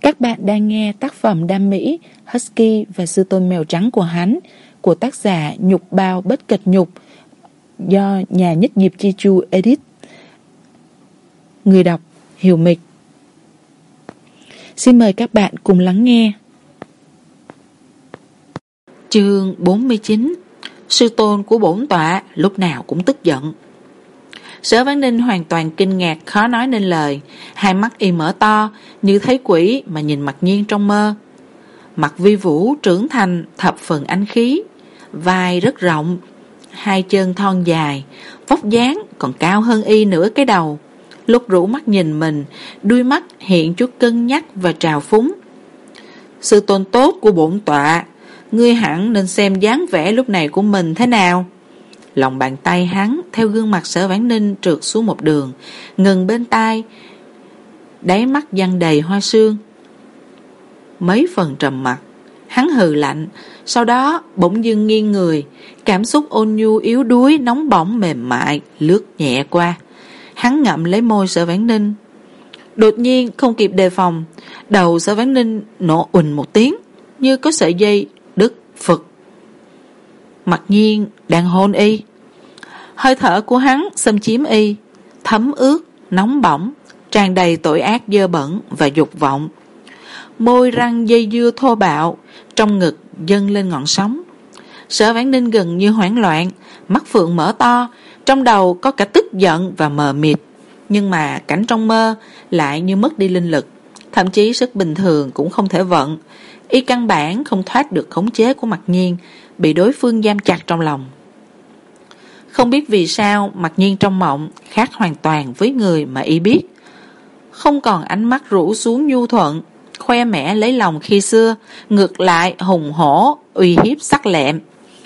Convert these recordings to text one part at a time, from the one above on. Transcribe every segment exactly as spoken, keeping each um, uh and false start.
Các bạn đang nghe tác phẩm đam mỹ Husky và sư tôn mèo trắng của hắn của tác giả Nhục Bao Bất Kịch Nhục do nhà nhất nghiệp Chi Chu edit. Người đọc Hiểu Mịch. Xin mời các bạn cùng lắng nghe. Chương bốn mươi chín. Sư tôn của bổn tọa lúc nào cũng tức giận. Sở Vãn Ninh hoàn toàn kinh ngạc khó nói nên lời, hai mắt y mở to như thấy quỷ mà nhìn Mặc Nhiên trong mơ. Mặt vi vũ trưởng thành thập phần anh khí, vai rất rộng, hai chân thon dài, vóc dáng còn cao hơn y nửa cái đầu. Lúc rũ mắt nhìn mình, đuôi mắt hiện chút cân nhắc và trào phúng. Sư tôn tốt của bổn tọa, ngươi hẳn nên xem dáng vẻ lúc này của mình thế nào. Lòng bàn tay hắn theo gương mặt Sở Vãn Ninh trượt xuống một đường, ngừng bên tai, đáy mắt giăng đầy hoa sương. Mấy phần trầm mặc, hắn hừ lạnh, sau đó bỗng dưng nghiêng người, cảm xúc ôn nhu yếu đuối nóng bỏng mềm mại lướt nhẹ qua. Hắn ngậm lấy môi Sở Vãn Ninh. Đột nhiên không kịp đề phòng, đầu Sở Vãn Ninh nổ ùn một tiếng, như có sợi dây đứt phực. Mặc Nhiên đang hôn y. Hơi thở của hắn xâm chiếm y, thấm ướt, nóng bỏng, tràn đầy tội ác dơ bẩn và dục vọng. Môi răng dây dưa thô bạo, trong ngực dâng lên ngọn sóng. Sở Vãn Ninh gần như hoảng loạn, mắt phượng mở to, trong đầu có cả tức giận và mờ mịt. Nhưng mà cảnh trong mơ lại như mất đi linh lực, thậm chí sức bình thường cũng không thể vận. Y căn bản không thoát được khống chế của Mặc Nhiên, bị đối phương giam chặt trong lòng. Không biết vì sao Mặc Nhiên trong mộng khác hoàn toàn với người mà y biết. Không còn ánh mắt rũ xuống nhu thuận, khoe mẽ lấy lòng khi xưa, ngược lại hùng hổ, uy hiếp sắc lẹm.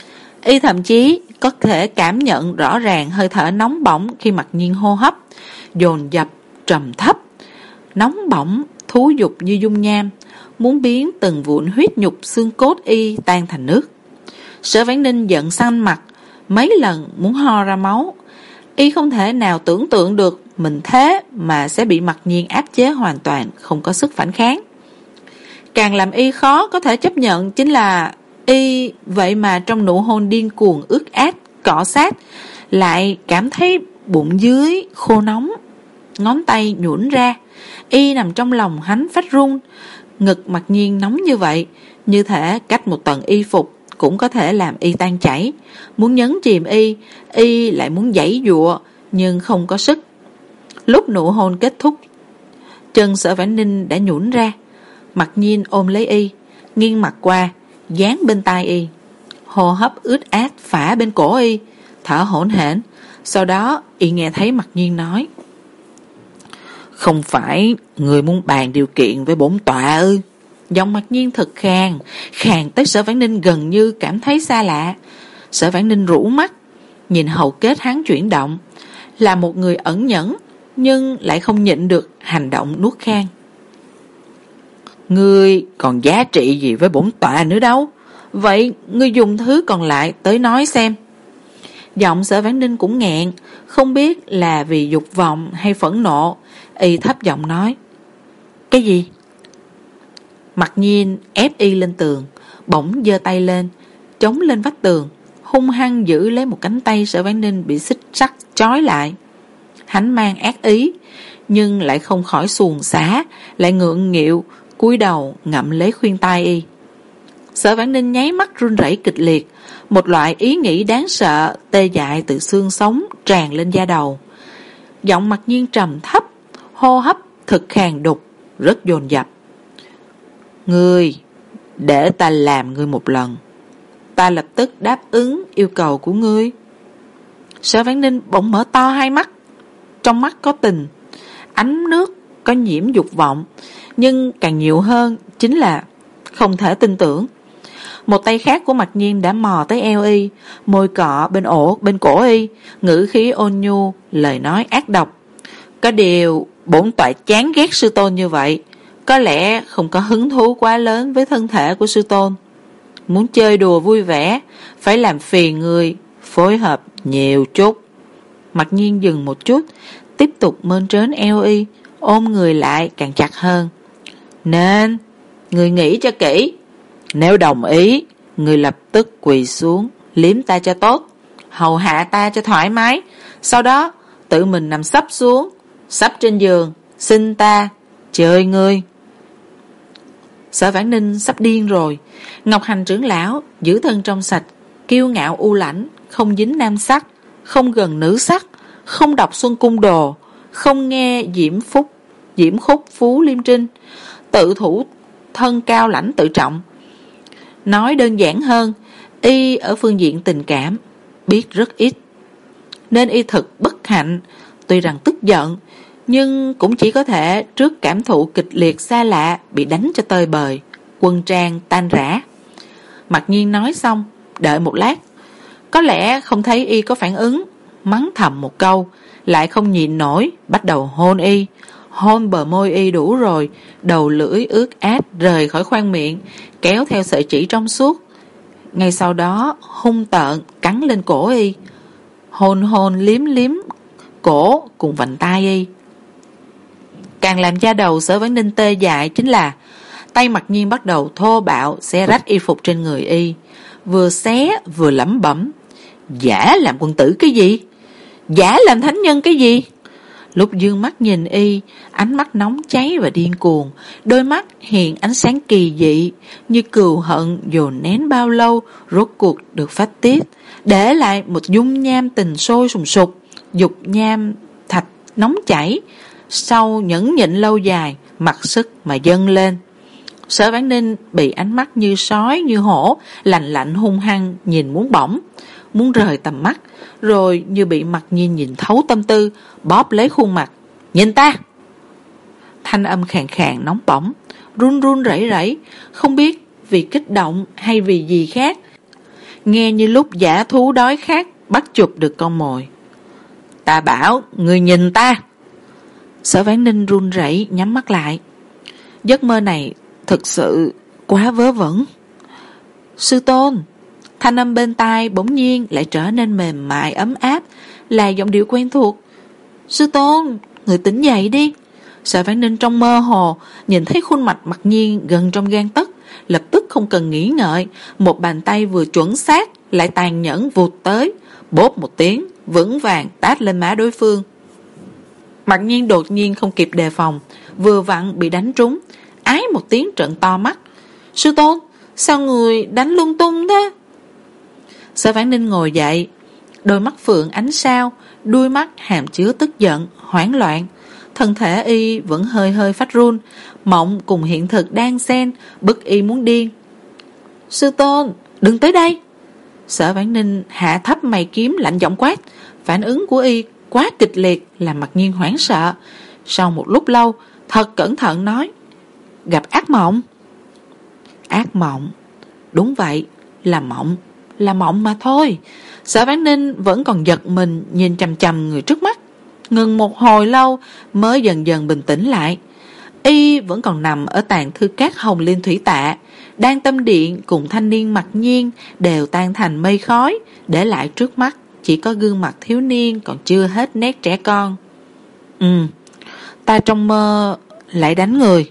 Y thậm chí có thể cảm nhận rõ ràng hơi thở nóng bỏng khi Mặc Nhiên hô hấp, dồn dập, trầm thấp, nóng bỏng, thú dục như dung nham, muốn biến từng vụn huyết nhục xương cốt y tan thành nước. Sở Vãn Ninh giận xanh mặt, mấy lần muốn ho ra máu. Y không thể nào tưởng tượng được mình thế mà sẽ bị Mặc Nhiên áp chế hoàn toàn, không có sức phản kháng. Càng làm y khó có thể chấp nhận chính là y vậy mà trong nụ hôn điên cuồng ướt át, cọ sát, lại cảm thấy bụng dưới khô nóng, ngón tay nhũn ra. Y nằm trong lòng hắn phát run. Ngực Mặc Nhiên nóng như vậy, như thể cách một tầng y phục cũng có thể làm y tan chảy. Muốn nhấn chìm y, y lại muốn giãy giụa nhưng không có sức. Lúc nụ hôn kết thúc, chân Sở Vãn Ninh đã nhũn ra. Mặc Nhiên ôm lấy y, nghiêng mặt qua, dán bên tai y, hô hấp ướt át phả bên cổ y, thở hổn hển. Sau đó y nghe thấy Mặc Nhiên nói: Không phải người muốn bàn điều kiện với bổn tọa ư? Giọng Mặc Nhiên thật khàn, khàn tới Sở Vãn Ninh gần như cảm thấy xa lạ. Sở Vãn Ninh rũ mắt, nhìn hầu kết hắn chuyển động, là một người ẩn nhẫn nhưng lại không nhịn được hành động nuốt khan. Ngươi còn giá trị gì với bổn tọa nữa đâu? Vậy ngươi dùng thứ còn lại tới nói xem. Giọng Sở Vãn Ninh cũng nghẹn, không biết là vì dục vọng hay phẫn nộ. Y thấp giọng nói: Cái gì? Mặc Nhiên ép y lên tường, bỗng giơ tay lên, chống lên vách tường, hung hăng giữ lấy một cánh tay Sở Vãn Ninh bị xích sắt trói lại. Hắn mang ác ý, nhưng lại không khỏi xuồng xả, lại ngượng nghịu, cúi đầu ngậm lấy khuyên tai y. Sở Vãn Ninh nháy mắt run rẩy kịch liệt, một loại ý nghĩ đáng sợ tê dại từ xương sống tràn lên da đầu. Giọng Mặc Nhiên trầm thấp, hô hấp thực khàn đục, rất dồn dập. Ngươi, để ta làm ngươi một lần, ta lập tức đáp ứng yêu cầu của ngươi. Sở Vãn Ninh bỗng mở to hai mắt, trong mắt có tình, ánh nước có nhiễm dục vọng, nhưng càng nhiều hơn chính là không thể tin tưởng. Một tay khác của Mặc Nhiên đã mò tới eo y, môi cọ bên ổ bên cổ y, ngữ khí ôn nhu, lời nói ác độc. Có điều bổn tọa chán ghét sư tôn như vậy, có lẽ không có hứng thú quá lớn với thân thể của sư tôn. Muốn chơi đùa vui vẻ, phải làm phiền người phối hợp nhiều chút. Mặc Nhiên dừng một chút, tiếp tục mơn trớn eo y, ôm người lại càng chặt hơn. Nên người nghĩ cho kỹ, nếu đồng ý, người lập tức quỳ xuống, liếm ta cho tốt, hầu hạ ta cho thoải mái, sau đó tự mình nằm sấp xuống, sấp trên giường, xin ta chơi ngươi. Sở Vãn Ninh sắp điên rồi. Ngọc Hành trưởng lão giữ thân trong sạch, kiêu ngạo u lãnh, không dính nam sắc, không gần nữ sắc, không đọc Xuân Cung Đồ, không nghe diễm phúc diễm khúc Phú Liêm Trinh, tự thủ thân cao lãnh tự trọng. Nói đơn giản hơn, y ở phương diện tình cảm biết rất ít, nên y thực bất hạnh. Tuy rằng tức giận, nhưng cũng chỉ có thể trước cảm thụ kịch liệt xa lạ bị đánh cho tơi bời, quân trang tan rã. Mặc nhiên nói xong, đợi một lát, có lẽ không thấy y có phản ứng, mắng thầm một câu, lại không nhịn nổi, bắt đầu hôn y. Hôn bờ môi y đủ rồi, đầu lưỡi ướt át rời khỏi khoang miệng, kéo theo sợi chỉ trong suốt. Ngay sau đó hung tợn cắn lên cổ y, hôn hôn liếm liếm cổ cùng vành tai y. Càng làm da đầu Sở Vãn Ninh tê dại chính là tay Mặc Nhiên bắt đầu thô bạo xé rách y phục trên người y, vừa xé vừa lẩm bẩm: giả làm quân tử cái gì, giả làm thánh nhân cái gì. Lúc dương mắt nhìn y, ánh mắt nóng cháy và điên cuồng, đôi mắt hiện ánh sáng kỳ dị, như cừu hận dồn nén bao lâu rốt cuộc được phát tiết, để lại một dung nham tình sôi sùng sục, dục nham thạch nóng chảy, sau nhẫn nhịn lâu dài, mặc sức mà dâng lên. Sở Vãn Ninh bị ánh mắt như sói như hổ, lạnh lạnh hung hăng nhìn muốn bỏng, muốn rời tầm mắt, rồi như bị Mặc Nhiên nhìn thấu tâm tư, bóp lấy khuôn mặt. Nhìn ta! Thanh âm khàn khàn nóng bỏng, run run rẩy rẩy, không biết vì kích động hay vì gì khác, nghe như lúc dã thú đói khát bắt chụp được con mồi. Ta bảo người nhìn ta! Sở Vãn Ninh run rẩy nhắm mắt lại. Giấc mơ này thực sự quá vớ vẩn. Sư tôn! Thanh âm bên tai bỗng nhiên lại trở nên mềm mại ấm áp, là giọng điệu quen thuộc. Sư tôn, người tỉnh dậy đi. Sở Vãn Ninh trong mơ hồ nhìn thấy khuôn mặt Mặc Nhiên gần trong gang tấc, lập tức không cần nghĩ ngợi, một bàn tay vừa chuẩn xác lại tàn nhẫn vụt tới, bốp một tiếng vững vàng tát lên má đối phương. Mặc Nhiên đột nhiên không kịp đề phòng, vừa vặn bị đánh trúng, ái một tiếng trợn to mắt. Sư tôn, sao người đánh lung tung thế? Sở Vãn Ninh ngồi dậy, đôi mắt phượng ánh sao, đuôi mắt hàm chứa tức giận, hoảng loạn. Thân thể y vẫn hơi hơi phát run, mộng cùng hiện thực đang xen, bức y muốn điên. Sư tôn, đừng tới đây! Sở Vãn Ninh hạ thấp mày kiếm lạnh giọng quát. Phản ứng của y quá kịch liệt làm Mặc Nhiên hoảng sợ. Sau một lúc lâu, thật cẩn thận nói: gặp ác mộng. Ác mộng? Đúng vậy, là mộng, là mộng mà thôi. Sở Vãn Ninh vẫn còn giật mình nhìn chằm chằm người trước mắt, ngừng một hồi lâu mới dần dần bình tĩnh lại. Y vẫn còn nằm ở tàn thư cát Hồng Liên Thủy Tạ, đang tâm điện cùng thanh niên Mặc Nhiên đều tan thành mây khói, để lại trước mắt chỉ có gương mặt thiếu niên còn chưa hết nét trẻ con. Ừ, ta trong mơ lại đánh người.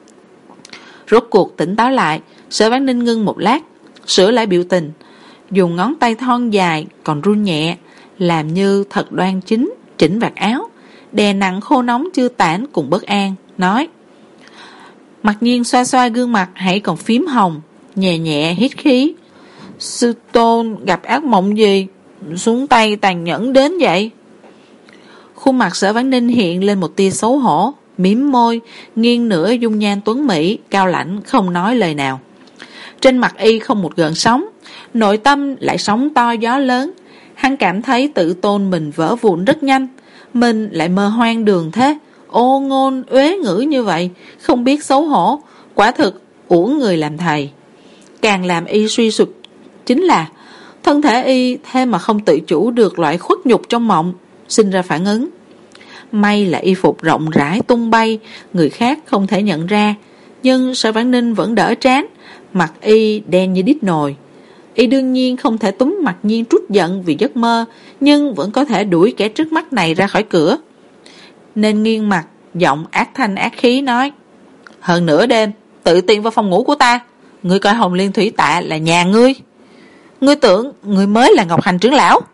Rốt cuộc tỉnh táo lại, Sở Vãn Ninh ngưng một lát, sửa lại biểu tình, dùng ngón tay thon dài còn run nhẹ, làm như thật đoan chính chỉnh vạt áo, đè nặng khô nóng chưa tản cùng bất an, nói: Mặc Nhiên xoa xoa gương mặt hãy còn phím hồng, nhẹ nhẹ hít khí. Sư tôn gặp ác mộng gì xuống tay tàn nhẫn đến vậy? Khuôn mặt Sở Vãn Ninh hiện lên một tia xấu hổ, mím môi, nghiêng nửa dung nhan tuấn mỹ, cao lãnh không nói lời nào. Trên mặt y không một gợn sóng, nội tâm lại sóng to gió lớn. Hắn cảm thấy tự tôn mình vỡ vụn rất nhanh, mình lại mơ hoang đường thế, ô ngôn uế ngữ như vậy, không biết xấu hổ, quả thực uổng người làm thầy. Càng làm y suy sụp chính là thân thể y thế mà không tự chủ được loại khuất nhục trong mộng, sinh ra phản ứng. May là y phục rộng rãi tung bay, người khác không thể nhận ra, nhưng Sở Vãn Ninh vẫn đỡ trán, mặt y đen như đít nồi. Y đương nhiên không thể túm Mặc Nhiên trút giận vì giấc mơ, nhưng vẫn có thể đuổi kẻ trước mắt này ra khỏi cửa, nên nghiêng mặt, giọng ác thanh ác khí nói: Hơn nửa đêm tự tiện vào phòng ngủ của ta, ngươi coi Hồng Liên Thủy Tạ là nhà ngươi. Ngươi tưởng ngươi mới là Ngọc Hành trưởng lão?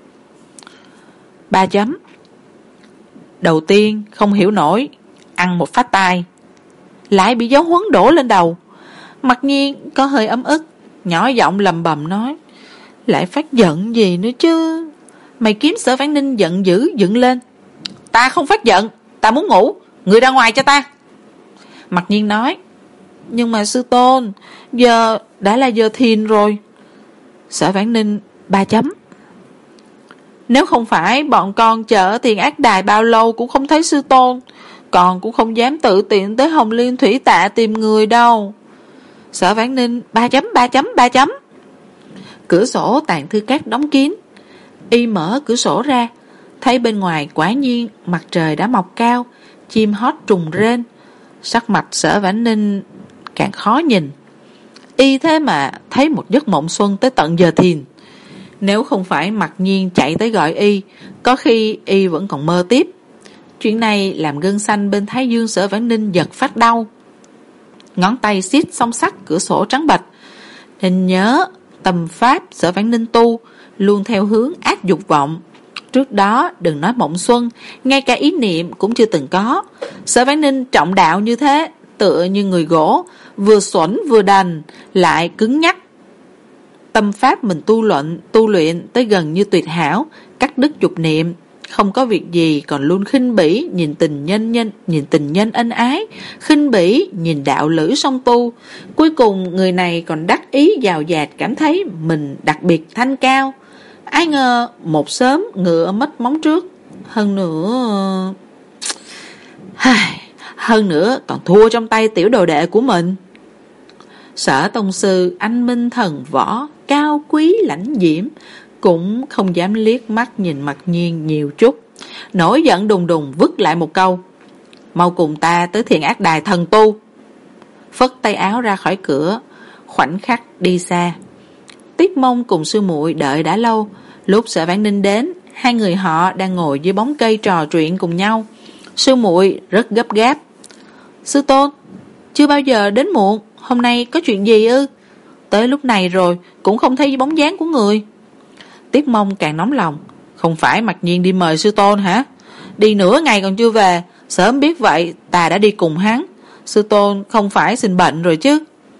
Ba chấm. Đầu tiên không hiểu nổi, ăn một phát tai, lại bị giáo huấn đổ lên đầu. Mặc nhiên có hơi ấm ức, nhỏ giọng lầm bầm nói, lại phát giận gì nữa chứ? Mày kiếm Sở Vãn Ninh giận dữ dựng lên. Ta không phát giận, ta muốn ngủ, ngươi ra ngoài cho ta. Mặc nhiên nói, nhưng mà sư tôn, giờ đã là giờ thiền rồi. Sở Vãn Ninh ba chấm. Nếu không phải bọn con chở Thiền Ác Đài bao lâu cũng không thấy sư tôn, con cũng không dám tự tiện tới Hồng Liên Thủy Tạ tìm người đâu. Sở Vãn Ninh ba chấm ba chấm ba chấm. Cửa sổ tàn thư cát đóng kín. Y mở cửa sổ ra, thấy bên ngoài quả nhiên mặt trời đã mọc cao, chim hót trùng rên. Sắc mặt Sở Vãn Ninh càng khó nhìn. Y thế mà thấy một giấc mộng xuân tới tận giờ thiền. Nếu không phải Mặc Nhiên chạy tới gọi Y, có khi Y vẫn còn mơ tiếp. Chuyện này làm gân xanh bên thái dương Sở Vãn Ninh giật phát đau. Ngón tay siết song sắt cửa sổ trắng bệch. Nên nhớ tâm pháp Sở Vãn Ninh tu luôn theo hướng ác dục vọng. Trước đó đừng nói mộng xuân, ngay cả ý niệm cũng chưa từng có. Sở Vãn Ninh trọng đạo như thế, tựa như người gỗ, vừa xuẩn vừa đành, lại cứng nhắc. Tâm pháp mình tu luyện, tu luyện tới gần như tuyệt hảo, cắt đứt dục niệm, không có việc gì còn luôn khinh bỉ nhìn tình nhân nhân, nhìn tình nhân ân ái, khinh bỉ nhìn đạo lữ song tu. Cuối cùng người này còn đắc ý giàu dạt, cảm thấy mình đặc biệt thanh cao. Ai ngờ một sớm ngựa mất móng trước. Hơn nữa Hơn nữa còn thua trong tay tiểu đồ đệ của mình. Sở tông sư anh minh thần võ, cao quý lãnh diễm, cũng không dám liếc mắt nhìn Mặc Nhiên nhiều chút. Nổi giận đùng đùng vứt lại một câu, mau cùng ta tới Thiền Ác Đài thần tu. Phất tay áo ra khỏi cửa, khoảnh khắc đi xa. Tiết Mông cùng sư muội đợi đã lâu. Lúc Sở Vãn Ninh đến, hai người họ đang ngồi dưới bóng cây trò chuyện cùng nhau. Sư muội rất gấp gáp, sư tôn, chưa bao giờ đến muộn, hôm nay có chuyện gì ư? Tới lúc này rồi cũng không thấy bóng dáng của người. Tiết Mông càng nóng lòng, không phải Mặc Nhiên đi mời sư tôn hả? Đi nửa ngày còn chưa về, sớm biết vậy ta đã đi cùng hắn. Sư tôn không phải sinh bệnh rồi chứ?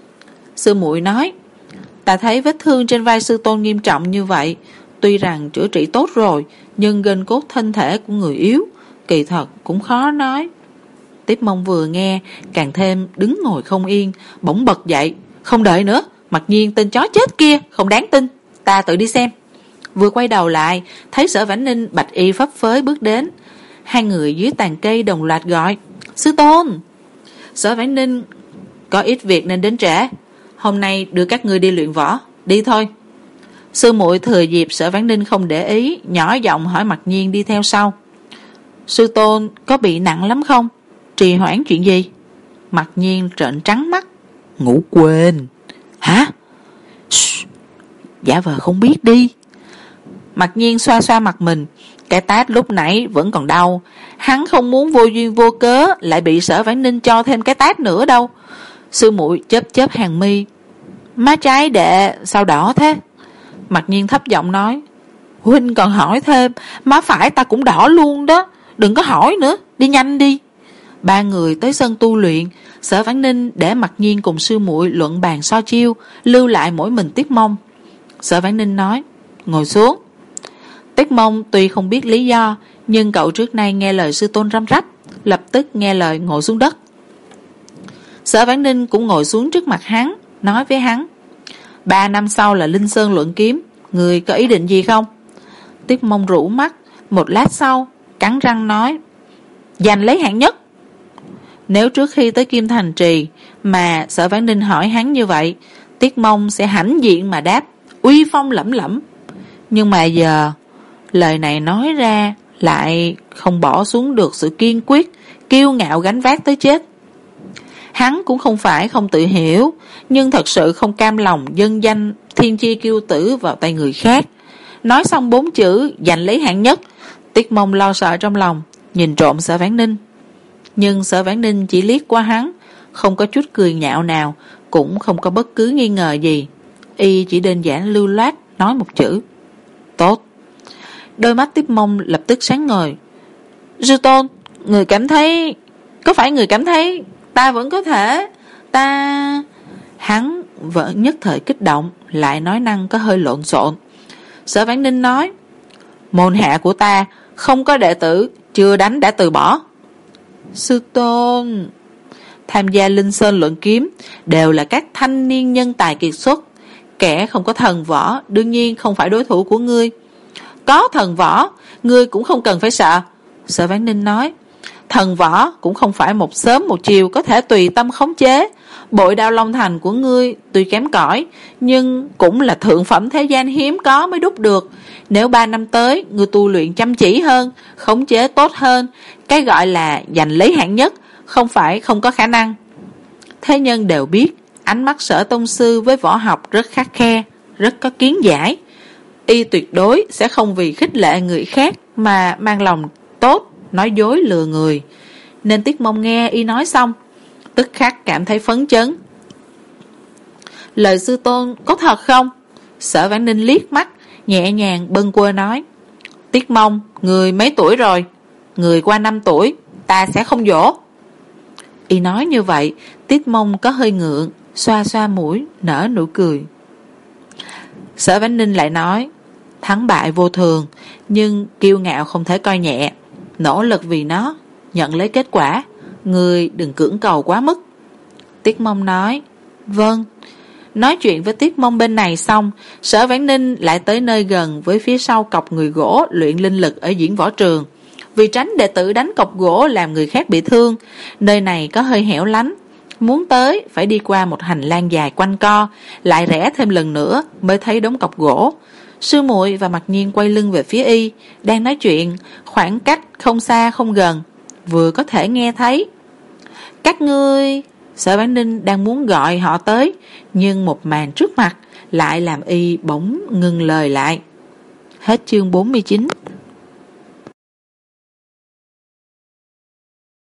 Sư muội nói, ta thấy vết thương trên vai sư tôn nghiêm trọng như vậy, tuy rằng chữa trị tốt rồi, nhưng gân cốt thân thể của người yếu, kỳ thật cũng khó nói. Tiết Mông vừa nghe càng thêm đứng ngồi không yên, bỗng bật dậy, không đợi nữa, Mặc Nhiên tên chó chết kia không đáng tin, ta tự đi xem. Vừa quay đầu lại, thấy Sở Vãn Ninh bạch y phấp phới bước đến. Hai người dưới tàn cây đồng loạt gọi, sư tôn. Sở Vãn Ninh, có ít việc nên đến trễ, hôm nay đưa các ngươi đi luyện võ, đi thôi. Sư muội thừa dịp Sở Vãn Ninh không để ý, nhỏ giọng hỏi Mặc Nhiên đi theo sau. Sư tôn có bị nặng lắm không? Trì hoãn chuyện gì? Mặc Nhiên trợn trắng mắt, ngủ quên. Hả? Shh, giả vờ không biết đi. Mặc Nhiên xoa xoa mặt mình, cái tát lúc nãy vẫn còn đau. Hắn không muốn vô duyên vô cớ lại bị Sở Vãn Ninh cho thêm cái tát nữa đâu. Sư muội chớp chớp hàng mi, má trái đệ sao đỏ thế? Mặc Nhiên thấp giọng nói, huynh còn hỏi thêm, má phải ta cũng đỏ luôn đó, đừng có hỏi nữa, đi nhanh đi. Ba người tới sân tu luyện. Sở Vãn Ninh để Mặc Nhiên cùng sư muội luận bàn so chiêu, lưu lại mỗi mình Tiết Mông. Sở Vãn Ninh nói, ngồi xuống. Tiết Mông tuy không biết lý do, nhưng cậu trước nay nghe lời sư tôn răm rắp, lập tức nghe lời ngồi xuống đất. Sở Vãn Ninh cũng ngồi xuống trước mặt hắn, nói với hắn, ba năm sau là Linh Sơn luận kiếm, người có ý định gì không? Tiết Mông rũ mắt, một lát sau cắn răng nói, giành lấy hạng nhất. Nếu trước khi tới Kim Thành Trì mà Sở Vãn Ninh hỏi hắn như vậy, Tiết Mông sẽ hãnh diện mà đáp, uy phong lẫm lẫm. Nhưng mà giờ lời này nói ra lại không bỏ xuống được sự kiên quyết, kiêu ngạo gánh vác tới chết. Hắn cũng không phải không tự hiểu, nhưng thật sự không cam lòng dâng danh thiên chi kiêu tử vào tay người khác. Nói xong bốn chữ giành lấy hạng nhất, Tiết Mông lo sợ trong lòng, nhìn trộm Sở Vãn Ninh. Nhưng Sở Vãn Ninh chỉ liếc qua hắn, không có chút cười nhạo nào, cũng không có bất cứ nghi ngờ gì. Y chỉ đơn giản lưu loát nói một chữ: tốt. Đôi mắt Tiếp Mông lập tức sáng ngời. Sư tôn, người cảm thấy, có phải người cảm thấy ta vẫn có thể, ta... Hắn vẫn nhất thời kích động, lại nói năng có hơi lộn xộn. Sở Vãn Ninh nói: môn hạ của ta không có đệ tử chưa đánh đã từ bỏ. Sư tôn, tham gia Linh Sơn luận kiếm đều là các thanh niên nhân tài kiệt xuất, kẻ không có thần võ đương nhiên không phải đối thủ của ngươi. Có thần võ, ngươi cũng không cần phải sợ. Sở Vãn Ninh nói: thần võ cũng không phải một sớm một chiều có thể tùy tâm khống chế. Bội Đao Long Thành của ngươi tuy kém cỏi, nhưng cũng là thượng phẩm thế gian hiếm có mới đúc được. Nếu ba năm tới ngươi tu luyện chăm chỉ hơn, khống chế tốt hơn, cái gọi là giành lấy hạng nhất không phải không có khả năng. Thế nhân đều biết ánh mắt Sở tông sư với võ học rất khắt khe, rất có kiến giải. Y tuyệt đối sẽ không vì khích lệ người khác mà mang lòng tốt nói dối lừa người. Nên Tiết Mông nghe Y nói xong, tức khắc cảm thấy phấn chấn. Lời sư tôn có thật không? Sở Vãn Ninh liếc mắt, nhẹ nhàng bâng quơ nói: Tiết Mông, người mấy tuổi rồi? Người qua năm tuổi, ta sẽ không dỗ. Y nói như vậy, Tiết Mông có hơi ngượng, xoa xoa mũi, nở nụ cười. Sở Vãn Ninh lại nói: thắng bại vô thường, nhưng kiêu ngạo không thể coi nhẹ, nỗ lực vì nó, nhận lấy kết quả, người đừng cưỡng cầu quá mức. Tiết Mông nói: vâng. Nói chuyện với Tiết Mông bên này xong, Sở Vãn Ninh lại tới nơi gần với phía sau cọc người gỗ luyện linh lực ở diễn võ trường. Vì tránh đệ tử đánh cọc gỗ làm người khác bị thương, nơi này có hơi hẻo lánh, muốn tới phải đi qua một hành lang dài quanh co, lại rẽ thêm lần nữa mới thấy đống cọc gỗ. Sư muội và Mặc Nhiên quay lưng về phía Y, đang nói chuyện, khoảng cách không xa không gần, vừa có thể nghe thấy. Các ngươi... Sở Vãn Ninh đang muốn gọi họ tới, nhưng một màn trước mặt lại làm Y bỗng ngừng lời lại. Hết chương bốn mươi chín.